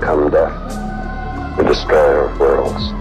overcome death, the destroyer of worlds.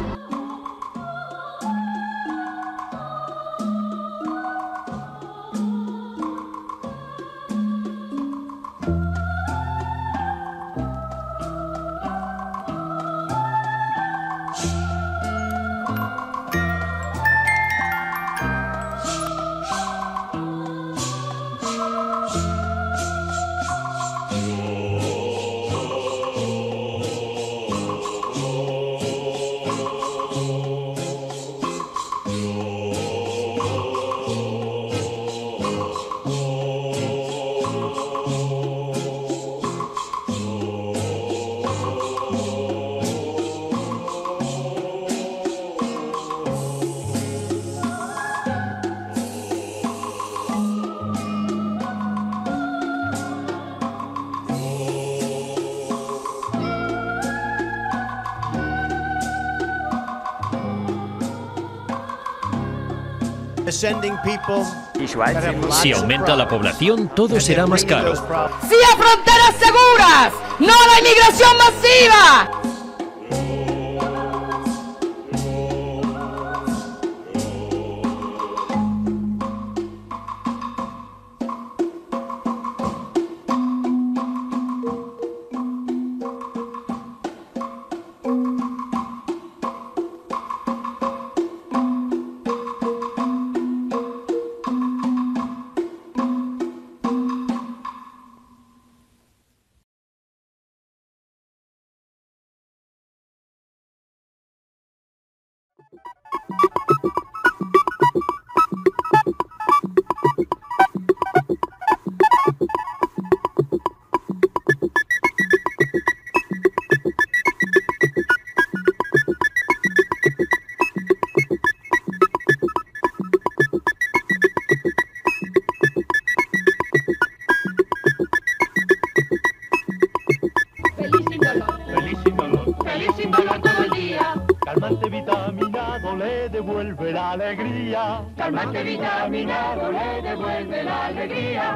Si aumenta la población, todo será más caro. ¡Sí a fronteras seguras! ¡No a la inmigración masiva! Calmante vitaminado le devuelve la alegría. Calmante vitaminado le devuelve la alegría.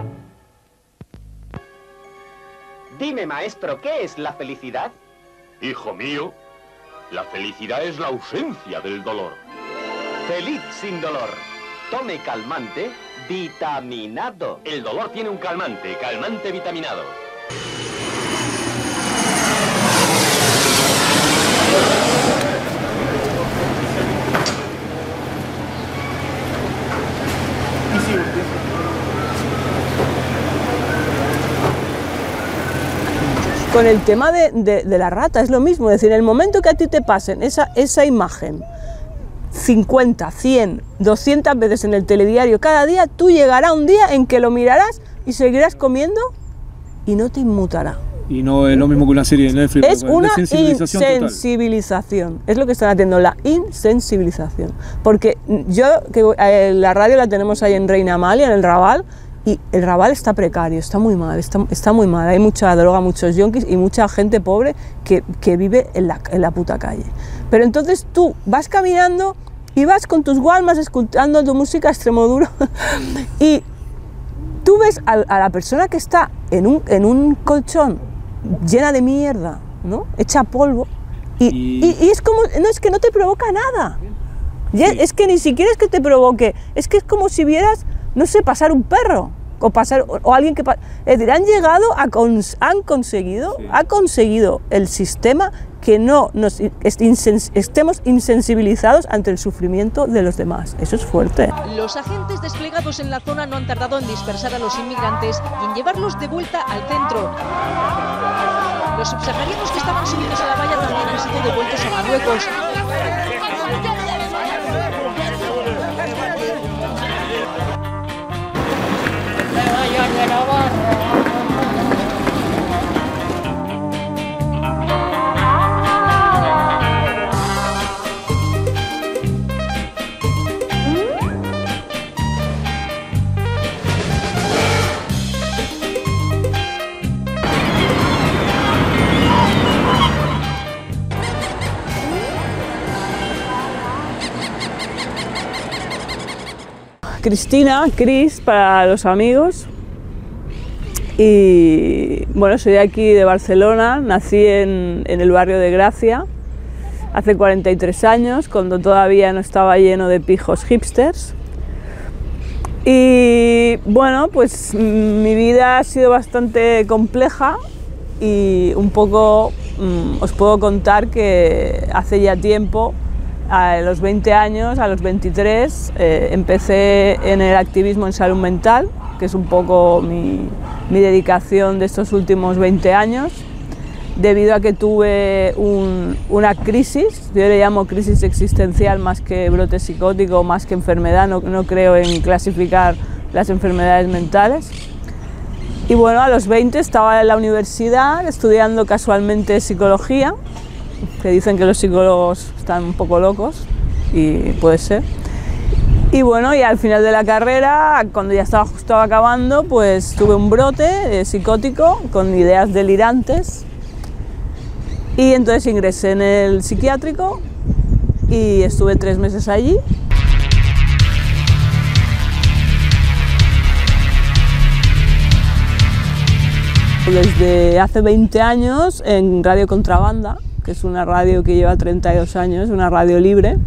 Dime, maestro, ¿qué es la felicidad? Hijo mío, la felicidad es la ausencia del dolor. Feliz sin dolor. Tome calmante vitaminado. El dolor tiene un calmante, calmante vitaminado. Con el tema de la rata es lo mismo, es decir, en el momento que a ti te pasen esa imagen 50, 100, 200 veces en el telediario cada día, tú llegará un día en que lo mirarás y seguirás comiendo y no te inmutará. Y no es lo mismo que una serie de Netflix. Es una insensibilización, es lo que están haciendo, la insensibilización. Porque la radio la tenemos ahí en Reina Amalia, en el Raval, y el Raval está precario, está muy mal, está muy mal. Hay mucha droga, muchos yonkis y mucha gente pobre que vive en la puta calle. Pero entonces tú vas caminando y vas con tus gualmas escuchando tu música Extremoduro y tú ves a la persona que está en un colchón llena de mierda, ¿no? Hecha polvo, y es como, no, es que no te provoca nada. Es que ni siquiera es que te provoque, es que es como si vieras, no sé, pasar un perro, o alguien que... Es decir, han conseguido el sistema que no estemos insensibilizados ante el sufrimiento de los demás. Eso es fuerte. Los agentes desplegados en la zona no han tardado en dispersar a los inmigrantes y en llevarlos de vuelta al centro. Los subsaharianos que estaban subidos a la valla también han sido devueltos a Marruecos. Cristina, Cris para los amigos, Y bueno, soy de aquí, de Barcelona, nací en el barrio de Gracia hace 43 años, cuando todavía no estaba lleno de pijos hipsters. Y bueno, pues mi vida ha sido bastante compleja y un poco os puedo contar que hace ya tiempo, a los 20 años, a los 23, empecé en el activismo en salud mental, que es un poco mi dedicación de estos últimos 20 años, debido a que tuve una crisis, yo le llamo crisis existencial más que brote psicótico, más que enfermedad, no creo en clasificar las enfermedades mentales. Y bueno, a los 20 estaba en la universidad estudiando casualmente psicología, que dicen que los psicólogos están un poco locos, y puede ser. Y bueno, y al final de la carrera, cuando ya estaba justo acabando, pues tuve un brote psicótico con ideas delirantes. Y entonces ingresé en el psiquiátrico y estuve 3 meses allí. Desde hace 20 años en Radio Contrabanda, que es una radio que lleva 32 años, una radio libre.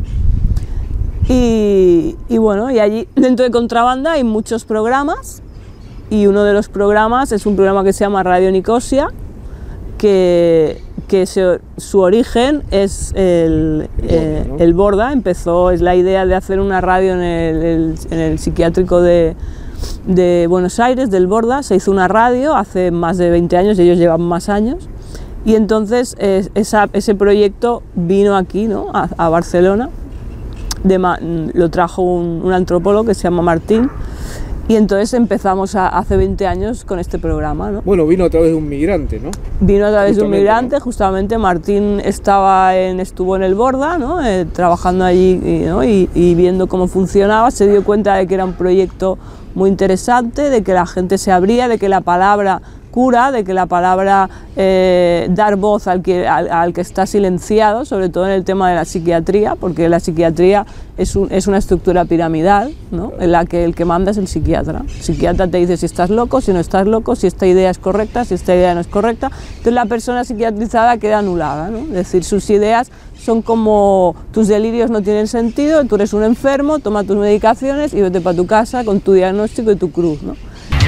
Y bueno, y allí dentro de Contrabanda hay muchos programas, y uno de los programas es un programa que se llama Radio Nicosia, que su origen es el Borda. Es la idea de hacer una radio en el psiquiátrico de Buenos Aires, del Borda. Se hizo una radio hace más de 20 años, ellos llevan más años, y entonces ese proyecto vino aquí, ¿no?, a Barcelona. Lo trajo un antropólogo que se llama Martín, y entonces empezamos hace 20 años con este programa, ¿no? Bueno, vino a través de un migrante, ¿no? Vino a través de un migrante, ¿no? Justamente Martín estuvo en el Borda, ¿no?, trabajando allí, ¿no?, y viendo cómo funcionaba, se dio cuenta de que era un proyecto muy interesante, de que la gente se abría, de que la palabra cura, de que la palabra dar voz al que está silenciado, sobre todo en el tema de la psiquiatría, porque la psiquiatría es una estructura piramidal, ¿no?, en la que el que manda es el psiquiatra. El psiquiatra te dice si estás loco, si no estás loco, si esta idea es correcta, si esta idea no es correcta. Entonces la persona psiquiatrizada queda anulada, ¿no? Es decir, sus ideas son como tus delirios no tienen sentido, tú eres un enfermo, toma tus medicaciones y vete para tu casa con tu diagnóstico y tu cruz, ¿no?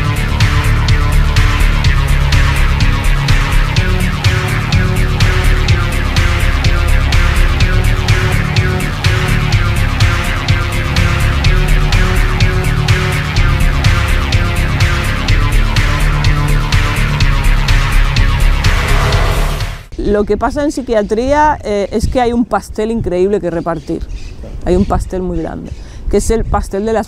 Lo que pasa en psiquiatría es que hay un pastel increíble que repartir, hay un pastel muy grande, que es el pastel de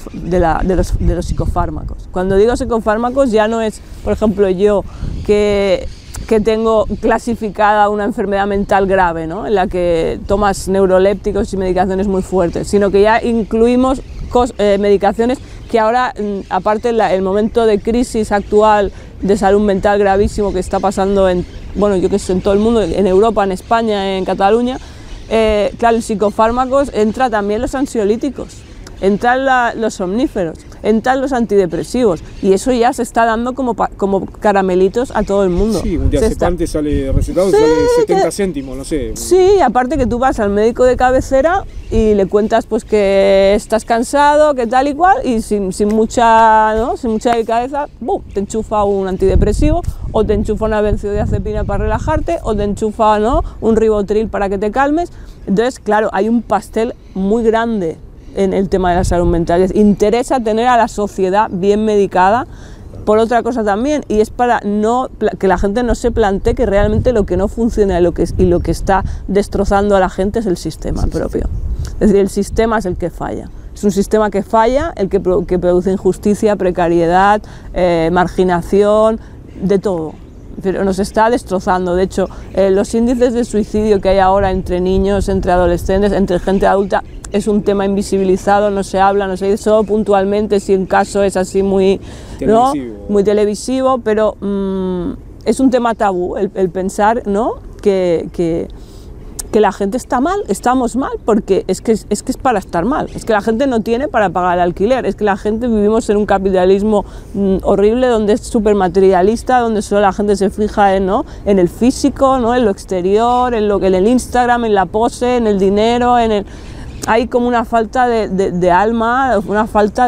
los psicofármacos. Cuando digo psicofármacos ya no es, por ejemplo, yo que tengo clasificada una enfermedad mental grave, ¿no?, en la que tomas neurolépticos y medicaciones muy fuertes, sino que ya incluimos medicaciones que ahora, aparte el momento de crisis actual de salud mental gravísimo que está pasando en todo el mundo, en Europa, en España, en Cataluña, claro, los psicofármacos entra también los ansiolíticos, entran los somníferos, entran los antidepresivos, y eso ya se está dando como caramelitos a todo el mundo. Sí, un diazepante sale recetado, sí, sale 70 céntimos, no sé. Sí, aparte que tú vas al médico de cabecera y le cuentas pues que estás cansado, que tal y cual, y sin mucha delicadeza, ¡bum!, te enchufa un antidepresivo, o te enchufa una benzodiazepina para relajarte, o te enchufa, ¿no?, un ribotril para que te calmes. Entonces, claro, hay un pastel muy grande en el tema de la salud mental. Les interesa tener a la sociedad bien medicada por otra cosa también, y es para que la gente no se plantee que realmente lo que no funciona y lo que está destrozando a la gente es el sistema propio. Es decir, el sistema es el que falla. Es un sistema que falla, el que produce injusticia, precariedad, marginación, de todo. Pero nos está destrozando. De hecho, los índices de suicidio que hay ahora entre niños, entre adolescentes, entre gente adulta, es un tema invisibilizado, no se habla, no se dice, solo puntualmente si un caso es así muy televisivo, ¿no?, muy televisivo, pero es un tema tabú el pensar, ¿no?, que que la gente está mal, estamos mal, porque es que es para estar mal, es que la gente no tiene para pagar el alquiler, es que la gente vivimos en un capitalismo horrible donde es súper materialista, donde solo la gente se fija en, ¿no?, en el físico, ¿no?, en lo exterior, en el Instagram, en la pose, en el dinero, hay como una falta de alma, una falta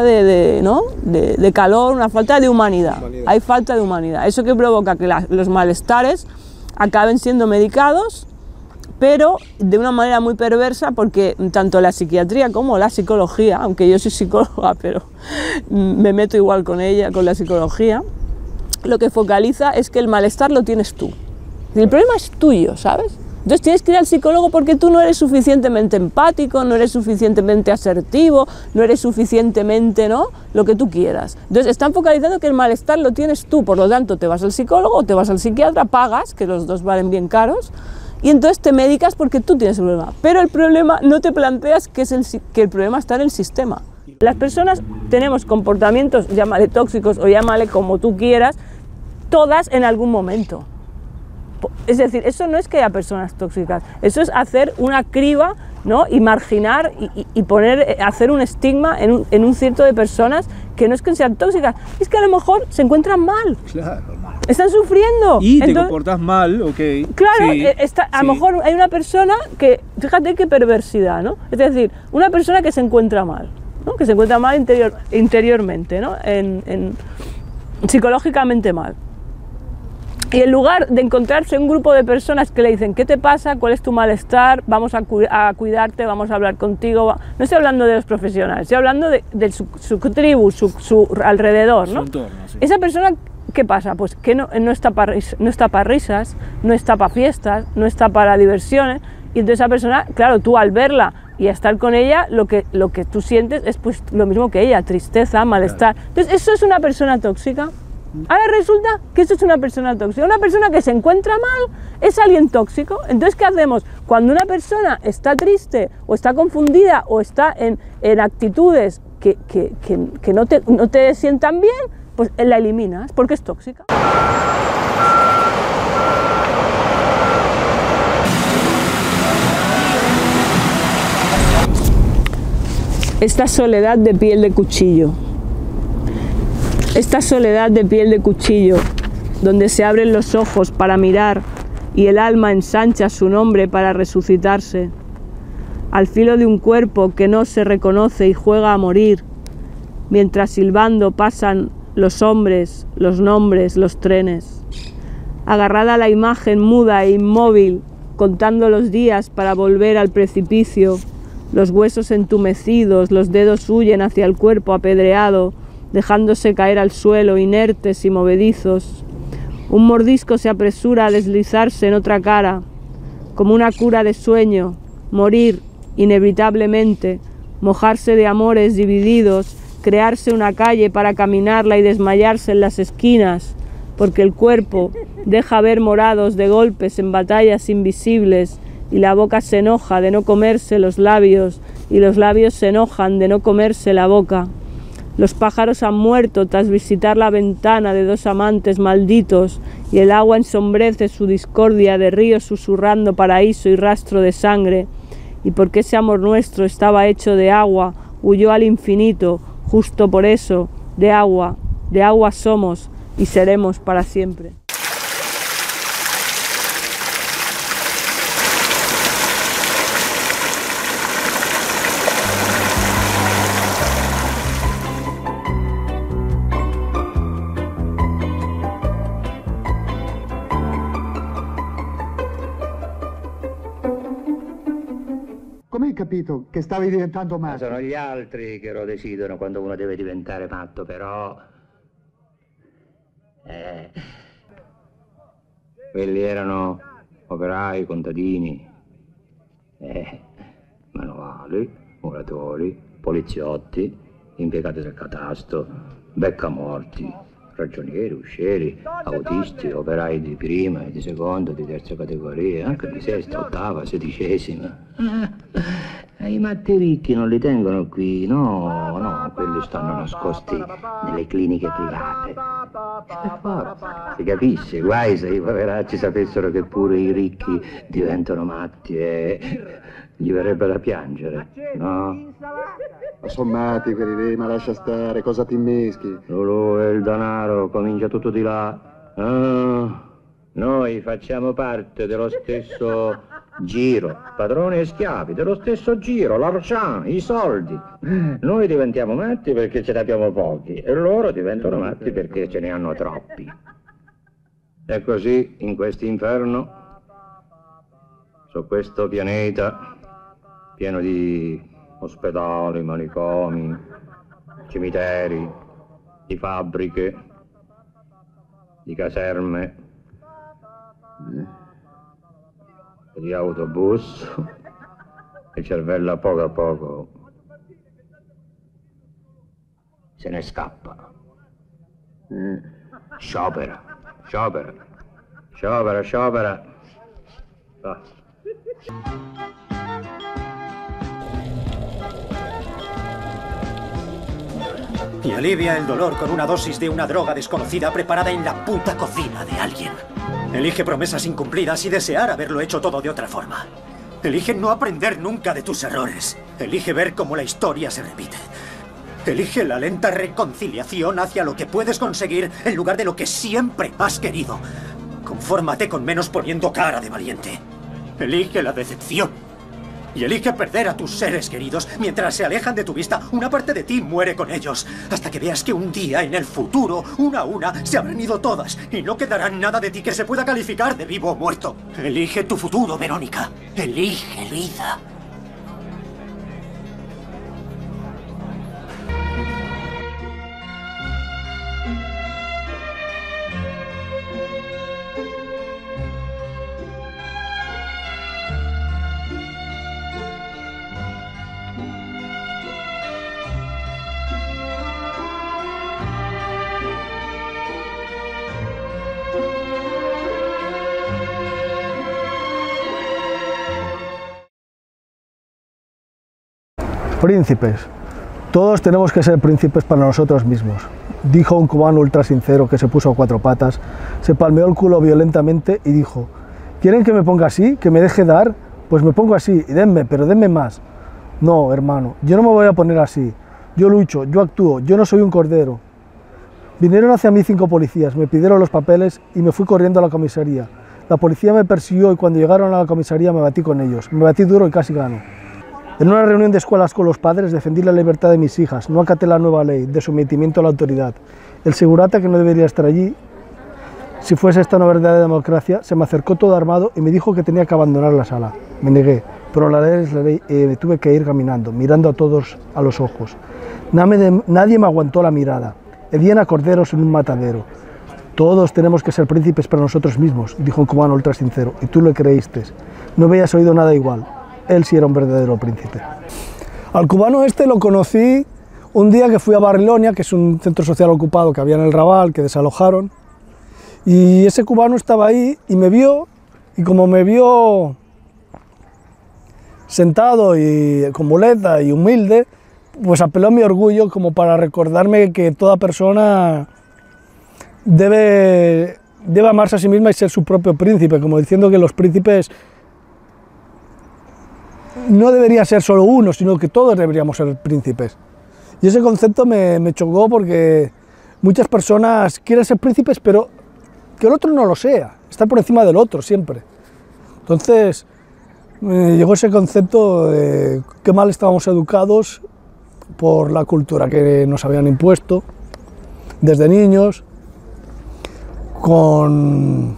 de calor, una falta de humanidad. Hay falta de humanidad. Eso que provoca que los malestares acaben siendo medicados, pero de una manera muy perversa, porque tanto la psiquiatría como la psicología, aunque yo soy psicóloga, pero me meto igual con ella, con la psicología, lo que focaliza es que el malestar lo tienes tú. El problema es tuyo, ¿sabes? Entonces tienes que ir al psicólogo porque tú no eres suficientemente empático, no eres suficientemente asertivo, no eres suficientemente, ¿no?, lo que tú quieras. Entonces están focalizando que el malestar lo tienes tú, por lo tanto te vas al psicólogo o te vas al psiquiatra, pagas, que los dos valen bien caros, y entonces te medicas porque tú tienes el problema. Pero el problema, no te planteas que el problema está en el sistema. Las personas tenemos comportamientos, llámale tóxicos o llámale como tú quieras, todas en algún momento. Es decir, eso no es que haya personas tóxicas, eso es hacer una criba, ¿no?, y marginar y hacer un estigma en un cierto de personas que no es que sean tóxicas, es que a lo mejor se encuentran mal. Claro. Están sufriendo. Y te comportas mal, ok. Claro, sí, a lo mejor hay una persona que, fíjate qué perversidad, ¿no? Es decir, una persona que se encuentra mal, ¿no?, que se encuentra mal interiormente, ¿no?, psicológicamente mal. Y en lugar de encontrarse un grupo de personas que le dicen ¿qué te pasa? ¿Cuál es tu malestar? Vamos a cuidarte, vamos a hablar contigo. No estoy hablando de los profesionales, estoy hablando de su tribu, su alrededor, ¿no? Su entorno, sí. Esa persona, ¿qué pasa? Pues que no está para risas, no está para fiestas, no está para diversiones. Y entonces esa persona, claro, tú al verla y a estar con ella, lo que tú sientes es pues lo mismo que ella, tristeza, malestar. Claro. Entonces, ¿eso es una persona tóxica? Ahora resulta que eso es una persona tóxica. Una persona que se encuentra mal es alguien tóxico. Entonces, ¿qué hacemos? Cuando una persona está triste o está confundida o está en actitudes que no te sientan bien, pues la eliminas porque es tóxica. Esta soledad de piel de cuchillo. Esta soledad de piel de cuchillo, donde se abren los ojos para mirar y el alma ensancha su nombre para resucitarse, al filo de un cuerpo que no se reconoce y juega a morir, mientras silbando pasan los hombres, los nombres, los trenes. Agarrada a la imagen muda e inmóvil, contando los días para volver al precipicio, los huesos entumecidos, los dedos huyen hacia el cuerpo apedreado, dejándose caer al suelo, inertes y movedizos. Un mordisco se apresura a deslizarse en otra cara, como una cura de sueño, morir inevitablemente, mojarse de amores divididos, crearse una calle para caminarla y desmayarse en las esquinas, porque el cuerpo deja ver morados de golpes en batallas invisibles y la boca se enoja de no comerse los labios y los labios se enojan de no comerse la boca. Los pájaros han muerto tras visitar la ventana de dos amantes malditos y el agua ensombrece su discordia de ríos susurrando paraíso y rastro de sangre. Y porque ese amor nuestro estaba hecho de agua, huyó al infinito, justo por eso, de agua somos y seremos para siempre. Come hai capito che stavi diventando matto? Sono gli altri che lo decidono quando uno deve diventare matto, però... Quelli erano operai, contadini, manuali, muratori, poliziotti, impiegati del catasto, beccamorti, ragionieri, uscieri, autisti, operai di prima e di seconda, di terza categoria, anche di sesta, ottava, sedicesima. I matti ricchi non li tengono qui, no, quelli stanno nascosti nelle cliniche private. Si capisce, guai se i poveracci sapessero che pure i ricchi diventano matti e gli verrebbe da piangere, no? Ma sono matti quelli lì, ma lascia stare, cosa ti meschi? Lolo e il denaro, comincia tutto di là. Ah, noi facciamo parte dello stesso giro, padroni e schiavi, dello stesso giro, l'argent, i soldi. Noi diventiamo matti perché ce ne abbiamo pochi e loro diventano matti perché ce ne hanno troppi. E così in questo inferno, su questo pianeta pieno di ospedali, manicomi, cimiteri, di fabbriche, di caserme, di autobus, il cervello a poco se ne scappa. Sciopera. Va. Y alivia el dolor con una dosis de una droga desconocida preparada en la puta cocina de alguien. Elige promesas incumplidas y desear haberlo hecho todo de otra forma. Elige no aprender nunca de tus errores. Elige ver cómo la historia se repite. Elige la lenta reconciliación hacia lo que puedes conseguir en lugar de lo que siempre has querido. Confórmate con menos poniendo cara de valiente. Elige la decepción. Y elige perder a tus seres queridos. Mientras se alejan de tu vista, una parte de ti muere con ellos. Hasta que veas que un día en el futuro, una a una, se habrán ido todas. Y no quedará nada de ti que se pueda calificar de vivo o muerto. Elige tu futuro, Verónica. Elige vida. Príncipes. Todos tenemos que ser príncipes para nosotros mismos, dijo un cubano ultra sincero que se puso a cuatro patas, se palmeó el culo violentamente y dijo: ¿quieren que me ponga así? ¿Que me deje dar? Pues me pongo así y denme, pero denme más. No, hermano, yo no me voy a poner así. Yo lucho, yo actúo, yo no soy un cordero. Vinieron hacia mí 5 policías, me pidieron los papeles y me fui corriendo a la comisaría. La policía me persiguió y cuando llegaron a la comisaría me batí con ellos. Me batí duro y casi gano. En una reunión de escuelas con los padres defendí la libertad de mis hijas, no acaté la nueva ley de sometimiento a la autoridad. El segurata, que no debería estar allí, si fuese esta una verdadera democracia, se me acercó todo armado y me dijo que tenía que abandonar la sala. Me negué, pero la ley es la ley y me tuve que ir caminando, mirando a todos a los ojos. Nadie me aguantó la mirada. Hedían a corderos en un matadero. Todos tenemos que ser príncipes para nosotros mismos, dijo un cubano ultra sincero, y tú le creíste. No habías oído nada igual. Él sí era un verdadero príncipe. Al cubano este lo conocí un día que fui a Babilonia, que es un centro social ocupado que había en el Raval, que desalojaron, y ese cubano estaba ahí y me vio, y como me vio sentado y con muleta y humilde, pues apeló a mi orgullo como para recordarme que toda persona debe amarse a sí misma y ser su propio príncipe, como diciendo que los príncipes no debería ser solo uno, sino que todos deberíamos ser príncipes. Y ese concepto me chocó porque muchas personas quieren ser príncipes, pero que el otro no lo sea, estar por encima del otro siempre. Entonces me llegó ese concepto de qué mal estábamos educados por la cultura que nos habían impuesto desde niños, con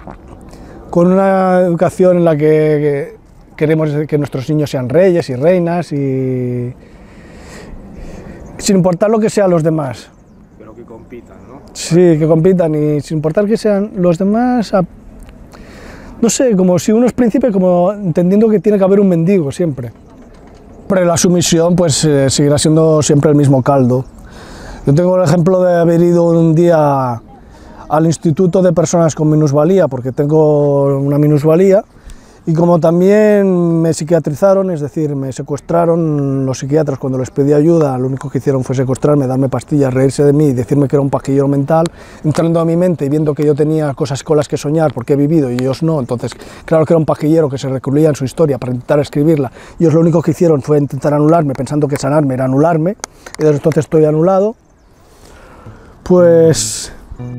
una educación en la que queremos que nuestros niños sean reyes y reinas y sin importar lo que sean los demás. Pero que compitan, ¿no? Sí, que compitan y sin importar que sean los demás, no sé, como si uno es príncipe, como entendiendo que tiene que haber un mendigo siempre. Pero la sumisión pues seguirá siendo siempre el mismo caldo. Yo tengo el ejemplo de haber ido un día al Instituto de Personas con Minusvalía, porque tengo una minusvalía, Y como también me psiquiatrizaron, es decir, me secuestraron los psiquiatras cuando les pedí ayuda, lo único que hicieron fue secuestrarme, darme pastillas, reírse de mí y decirme que era un pajillero mental, entrando a mi mente y viendo que yo tenía cosas con las que soñar porque he vivido y ellos no, entonces claro que era un pajillero que se recluía en su historia para intentar escribirla. Ellos lo único que hicieron fue intentar anularme, pensando que sanarme era anularme, y desde entonces estoy anulado. Pues...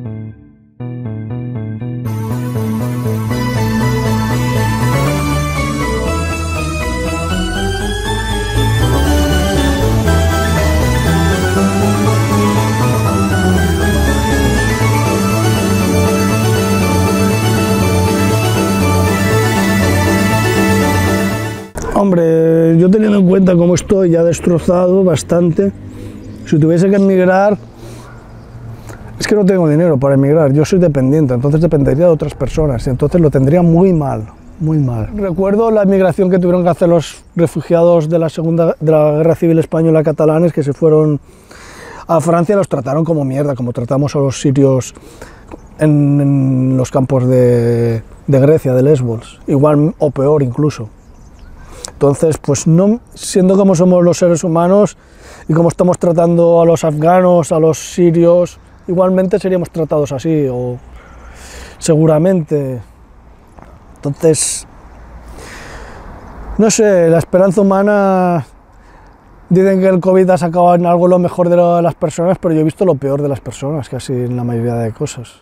Hombre, yo teniendo en cuenta cómo estoy ya destrozado bastante, si tuviese que emigrar, es que no tengo dinero para emigrar, yo soy dependiente, entonces dependería de otras personas y entonces lo tendría muy mal, muy mal. Recuerdo la emigración que tuvieron que hacer los refugiados de la Guerra Civil Española catalanes que se fueron a Francia, los trataron como mierda, como tratamos a los sirios en los campos de Grecia, de Lesbos, igual o peor incluso. Entonces, pues no, siendo como somos los seres humanos y como estamos tratando a los afganos, a los sirios, igualmente seríamos tratados así, o seguramente. Entonces, no sé, la esperanza humana, dicen que el COVID ha sacado en algo lo mejor de las personas, pero yo he visto lo peor de las personas, casi en la mayoría de cosas.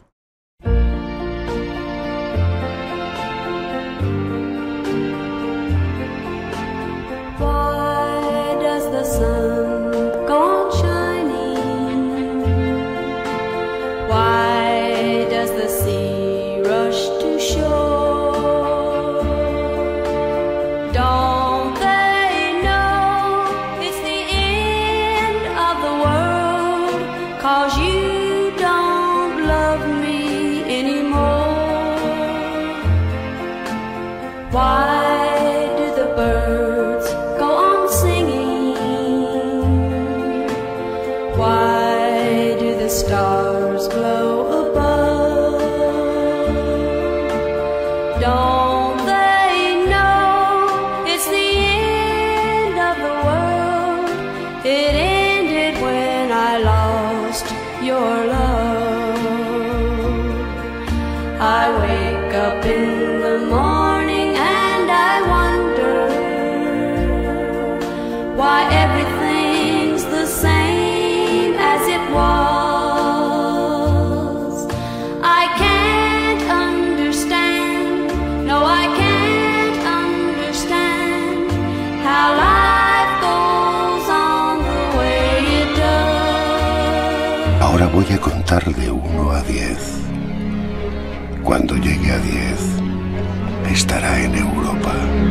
Ahora voy a contar de 1 a 10. Cuando llegue a 10, estará en Europa.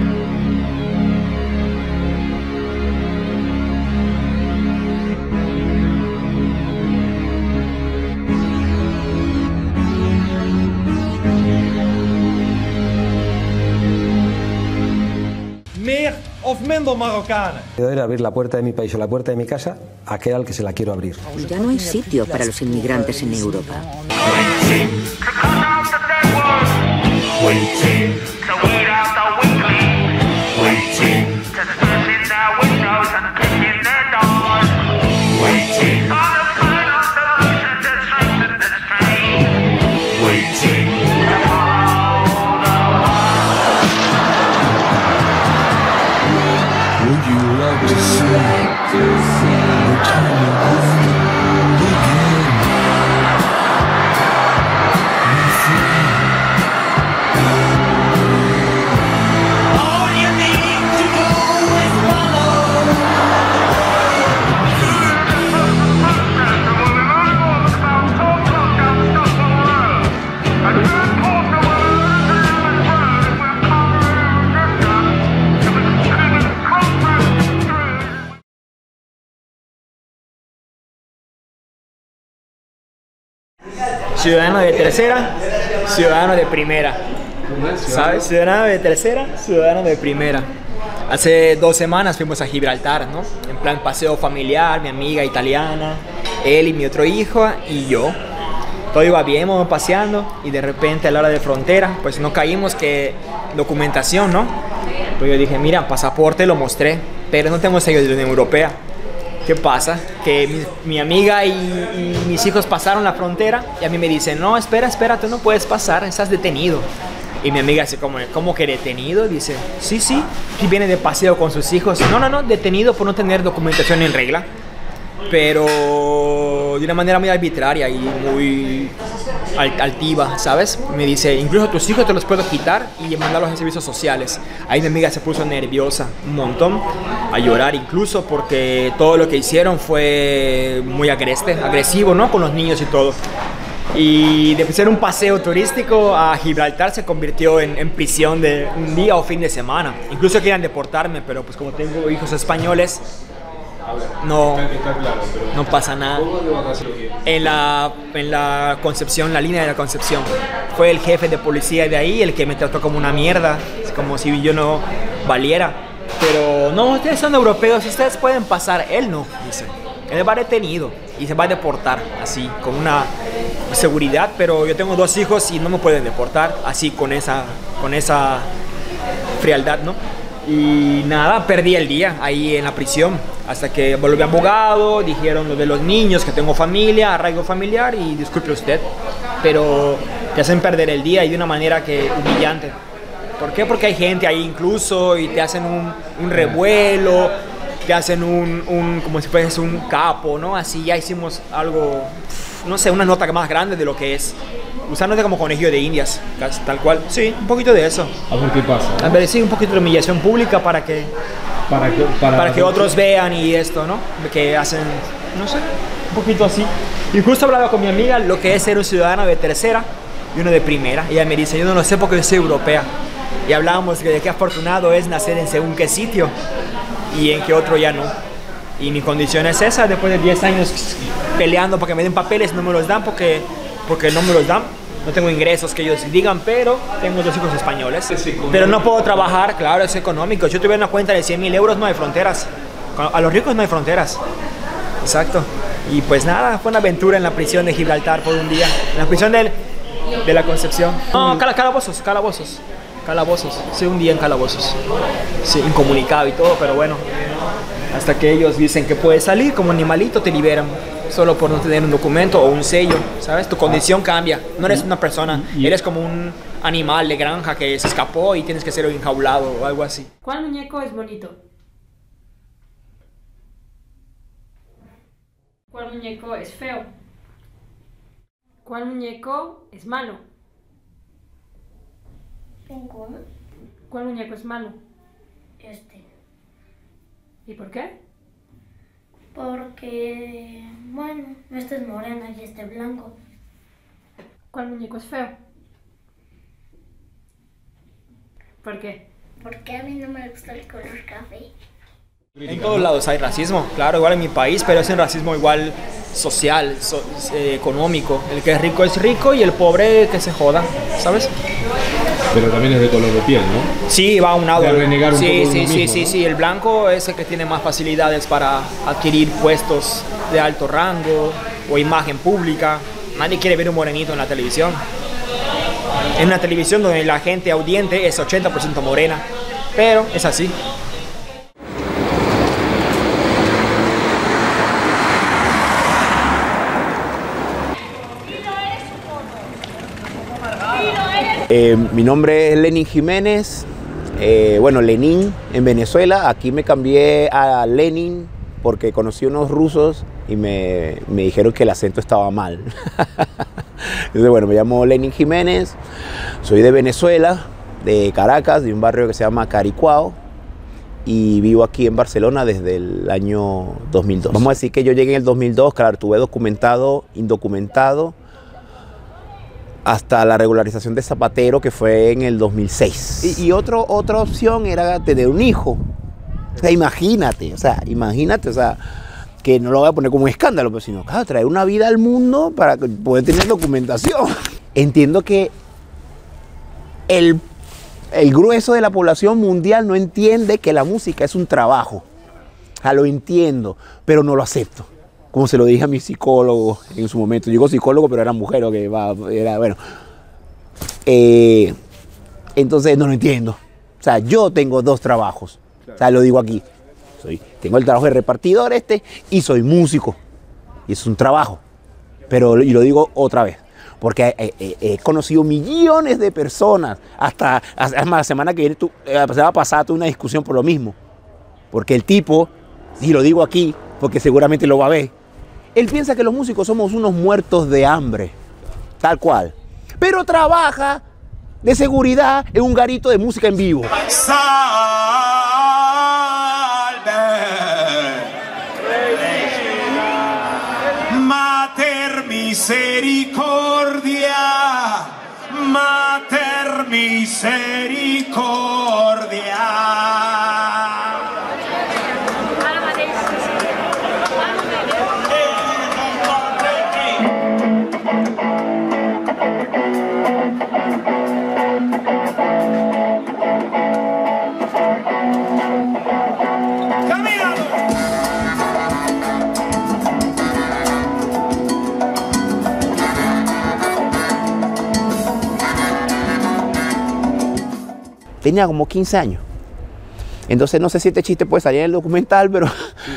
Meer of minder Marokkanen. Era abrir la puerta de mi país o la puerta de mi casa a aquel al que se la quiero abrir. Ya no hay sitio para los inmigrantes en Europa. Ciudadano de tercera, ciudadano de primera. ¿Sabes? Ciudadano de tercera, ciudadano de primera. Hace 2 semanas fuimos a Gibraltar, ¿no? En plan paseo familiar, mi amiga italiana, él y mi otro hijo y yo. Todo iba bien, vamos paseando y de repente a la hora de frontera, pues no caímos que documentación, ¿no? Pues yo dije, mira, pasaporte lo mostré, pero no tengo sello de la Unión Europea. ¿Qué pasa? Que mi amiga y mis hijos pasaron la frontera y a mí me dicen, no, espera, tú no puedes pasar, estás detenido. Y mi amiga dice, ¿cómo que detenido? Dice, sí, y viene de paseo con sus hijos. No, detenido por no tener documentación en regla, pero de una manera muy arbitraria y muy altiva, ¿sabes? Me dice, incluso tus hijos te los puedo quitar y mandarlos a servicios sociales. Ahí mi amiga se puso nerviosa un montón, a llorar incluso, porque todo lo que hicieron fue muy agresivo, ¿no? Con los niños y todo. Y de ser un paseo turístico a Gibraltar se convirtió en prisión de un día o fin de semana. Incluso querían deportarme, pero pues como tengo hijos españoles, no pasa nada. En la Concepción, la línea de la Concepción, fue el jefe de policía de ahí el que me trató como una mierda, como si yo no valiera. Pero no, ustedes son europeos, ustedes pueden pasar. Él no, dice. Él va detenido y se va a deportar así, con una seguridad, pero yo tengo 2 hijos y no me pueden deportar así con esa frialdad, ¿no? Y nada, perdí el día ahí en la prisión hasta que volví abogado, dijeron lo de los niños, que tengo familia, arraigo familiar y disculpe usted, pero te hacen perder el día y de una manera que humillante. ¿Por qué? Porque hay gente ahí incluso y te hacen un revuelo, te hacen como si fueses un capo, ¿no? Así ya hicimos algo, no sé, una nota más grande de lo que es. Usándote como conejillo de indias, casi, tal cual. Sí, un poquito de eso. A ver qué pasa. A ver, sí, un poquito de humillación pública para que otros vean y esto, ¿no? Que hacen, no sé, un poquito así. Y justo hablaba con mi amiga lo que es ser un ciudadano de tercera y uno de primera. Y ella me dice, yo no lo sé porque yo soy europea. Y hablábamos de qué afortunado es nacer en según qué sitio y en qué otro ya no. Y mi condición es esa, después de 10 años peleando para que me den papeles, no me los dan porque no me los dan. No tengo ingresos que ellos digan, pero tengo 2 hijos españoles. Pero no puedo trabajar, claro, es económico. Si yo tuviera una cuenta de 100.000 euros, no hay fronteras. A los ricos no hay fronteras. Exacto. Y pues nada, fue una aventura en la prisión de Gibraltar por un día. En la prisión de la Concepción. No, calabozos. Sí, un día en calabozos. Sí, incomunicado y todo, pero bueno. Hasta que ellos dicen que puedes salir como animalito, te liberan. Solo por no tener un documento o un sello, ¿sabes? Tu condición cambia. No eres una persona, eres como un animal de granja que se escapó y tienes que ser enjaulado o algo así. ¿Cuál muñeco es bonito? ¿Cuál muñeco es feo? ¿Cuál muñeco es malo? Ninguno. ¿Cuál muñeco es malo? Este. ¿Y por qué? Porque, bueno, este es moreno y este es blanco. ¿Cuál muñeco es feo? ¿Por qué? Porque a mí no me gusta el color café. En todos lados hay racismo, claro, igual en mi país, pero es un racismo igual social, económico. El que es rico y el pobre que se joda, ¿sabes? Pero también es de color de piel, ¿no? Sí, va a un lado. De renegar un poco de uno mismo, ¿no? Sí. El blanco es el que tiene más facilidades para adquirir puestos de alto rango o imagen pública. Nadie quiere ver un morenito en la televisión. En una televisión donde la gente audiente es 80% morena, pero es así. Mi nombre es Lenin Jiménez, bueno, Lenin en Venezuela. Aquí me cambié a Lenin porque conocí unos rusos y me dijeron que el acento estaba mal. Entonces, bueno, me llamo Lenin Jiménez, soy de Venezuela, de Caracas, de un barrio que se llama Caricuao, y vivo aquí en Barcelona desde el año 2002. Vamos a decir que yo llegué en el 2002, claro, estuve documentado, indocumentado, hasta la regularización de zapatero, que fue en el 2006. Y otra opción era tener un hijo. O sea, imagínate, que no lo voy a poner como un escándalo, pero sino, claro, traer una vida al mundo para poder tener documentación. Entiendo que el grueso de la población mundial no entiende que la música es un trabajo. O sea, lo entiendo, pero no lo acepto. Como se lo dije a mi psicólogo en su momento. Yo digo psicólogo, pero era mujer, era bueno. Entonces no lo entiendo. O sea, yo tengo 2 trabajos. O sea, lo digo aquí. Tengo el trabajo de repartidor y soy músico. Y es un trabajo. Pero, y lo digo otra vez, porque he conocido millones de personas. Hasta la semana que viene, se va a pasar toda una discusión por lo mismo. Porque el tipo, y lo digo aquí, porque seguramente lo va a ver, él piensa que los músicos somos unos muertos de hambre. Tal cual. Pero trabaja de seguridad en un garito de música en vivo. Mater misericordia, mater misericordia. Tenía como 15 años. Entonces no sé si este chiste puede salir en el documental, pero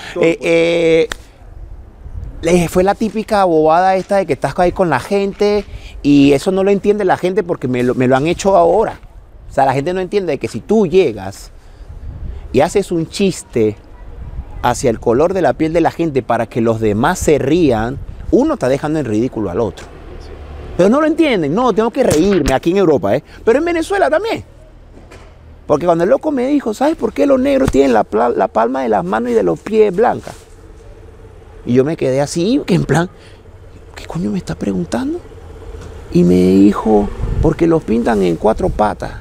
fue la típica bobada esta de que estás ahí con la gente y eso no lo entiende la gente porque me lo han hecho ahora. O sea, la gente no entiende que si tú llegas y haces un chiste hacia el color de la piel de la gente para que los demás se rían, uno está dejando en ridículo al otro. Pero no lo entienden. No, tengo que reírme aquí en Europa, pero en Venezuela también. Porque cuando el loco me dijo, ¿sabes por qué los negros tienen la palma de las manos y de los pies blanca? Y yo me quedé así, que en plan, ¿qué coño me está preguntando? Y me dijo, porque los pintan en 4 patas.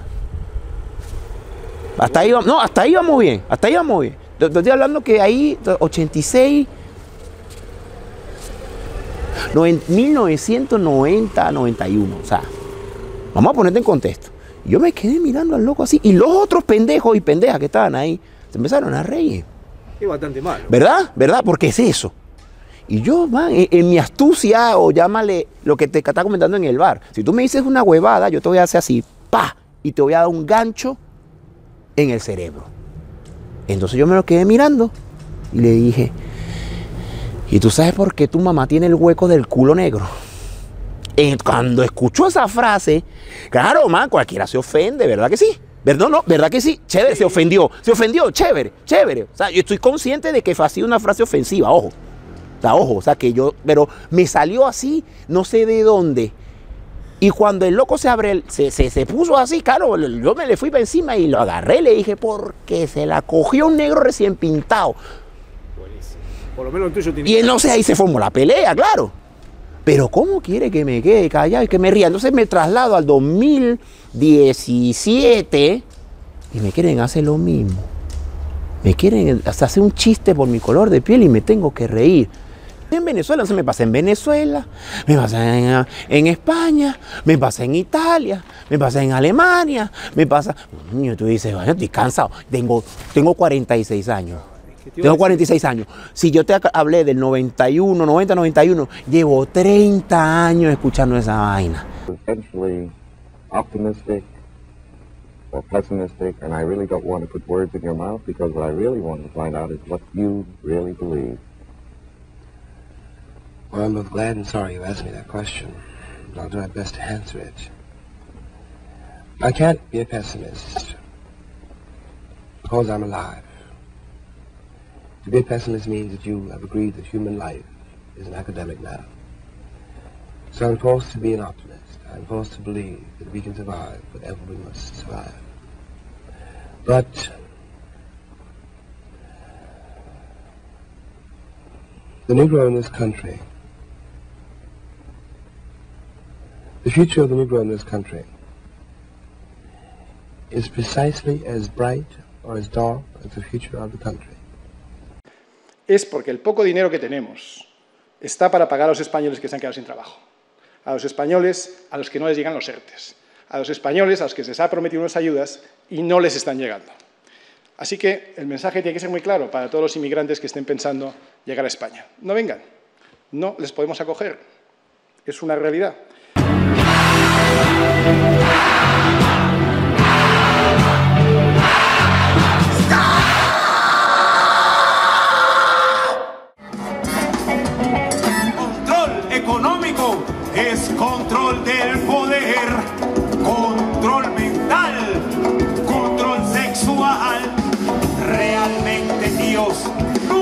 Hasta ahí vamos bien, Estoy hablando que ahí, 86, 1990, 91, o sea, vamos a ponerte en contexto. Yo me quedé mirando al loco así, y los otros pendejos y pendejas que estaban ahí se empezaron a reír. Es bastante malo. ¿Verdad? ¿Verdad? Porque es eso. Y yo, man, en mi astucia, o llámale lo que te está comentando en el bar, si tú me dices una huevada, yo te voy a hacer así, pa, y te voy a dar un gancho en el cerebro. Entonces yo me lo quedé mirando y le dije, ¿y tú sabes por qué tu mamá tiene el hueco del culo negro? Cuando escuchó esa frase, claro, man, cualquiera se ofende, ¿verdad que sí? ¿Verdad? No, ¿verdad que sí? Chévere, se ofendió, chévere. O sea, yo estoy consciente de que fue así una frase ofensiva, ojo. O sea, que yo, pero me salió así, no sé de dónde. Y cuando el loco se puso así, claro, yo me le fui para encima y lo agarré, le dije, porque se la cogió un negro recién pintado. Buenísimo. Por lo menos el tuyo tiene. Y entonces ahí se formó la pelea, claro. Pero ¿cómo quiere que me quede callado y que me ría? Entonces me traslado al 2017 y me quieren hacer lo mismo. Me quieren hasta hacer un chiste por mi color de piel y me tengo que reír. En Venezuela, entonces me pasa en Venezuela, me pasa en España, me pasa en Italia, me pasa en Alemania, me pasa... Tú dices, bueno, estoy cansado, tengo 46 años. Tengo 46 años. Si yo te hablé del 91, llevo 30 años escuchando esa vaina. Essentially optimistic or pessimistic, and I really don't want to put words in your mouth because what I really want to find out is what you really believe. Well, I'm both glad and sorry you asked me that question. I'll do my best to answer it. I can't be a pessimist because I'm alive. To be a pessimist means that you have agreed that human life is an academic matter. So I'm forced to be an optimist. I'm forced to believe that we can survive whatever we must survive. But the Negro in this country, the future of the Negro in this country is precisely as bright or as dark as the future of the country. Es porque el poco dinero que tenemos está para pagar a los españoles que se han quedado sin trabajo, a los españoles a los que no les llegan los ERTES, a los españoles a los que se les ha prometido unas ayudas y no les están llegando. Así que el mensaje tiene que ser muy claro para todos los inmigrantes que estén pensando llegar a España. No vengan, no les podemos acoger, es una realidad. juntos.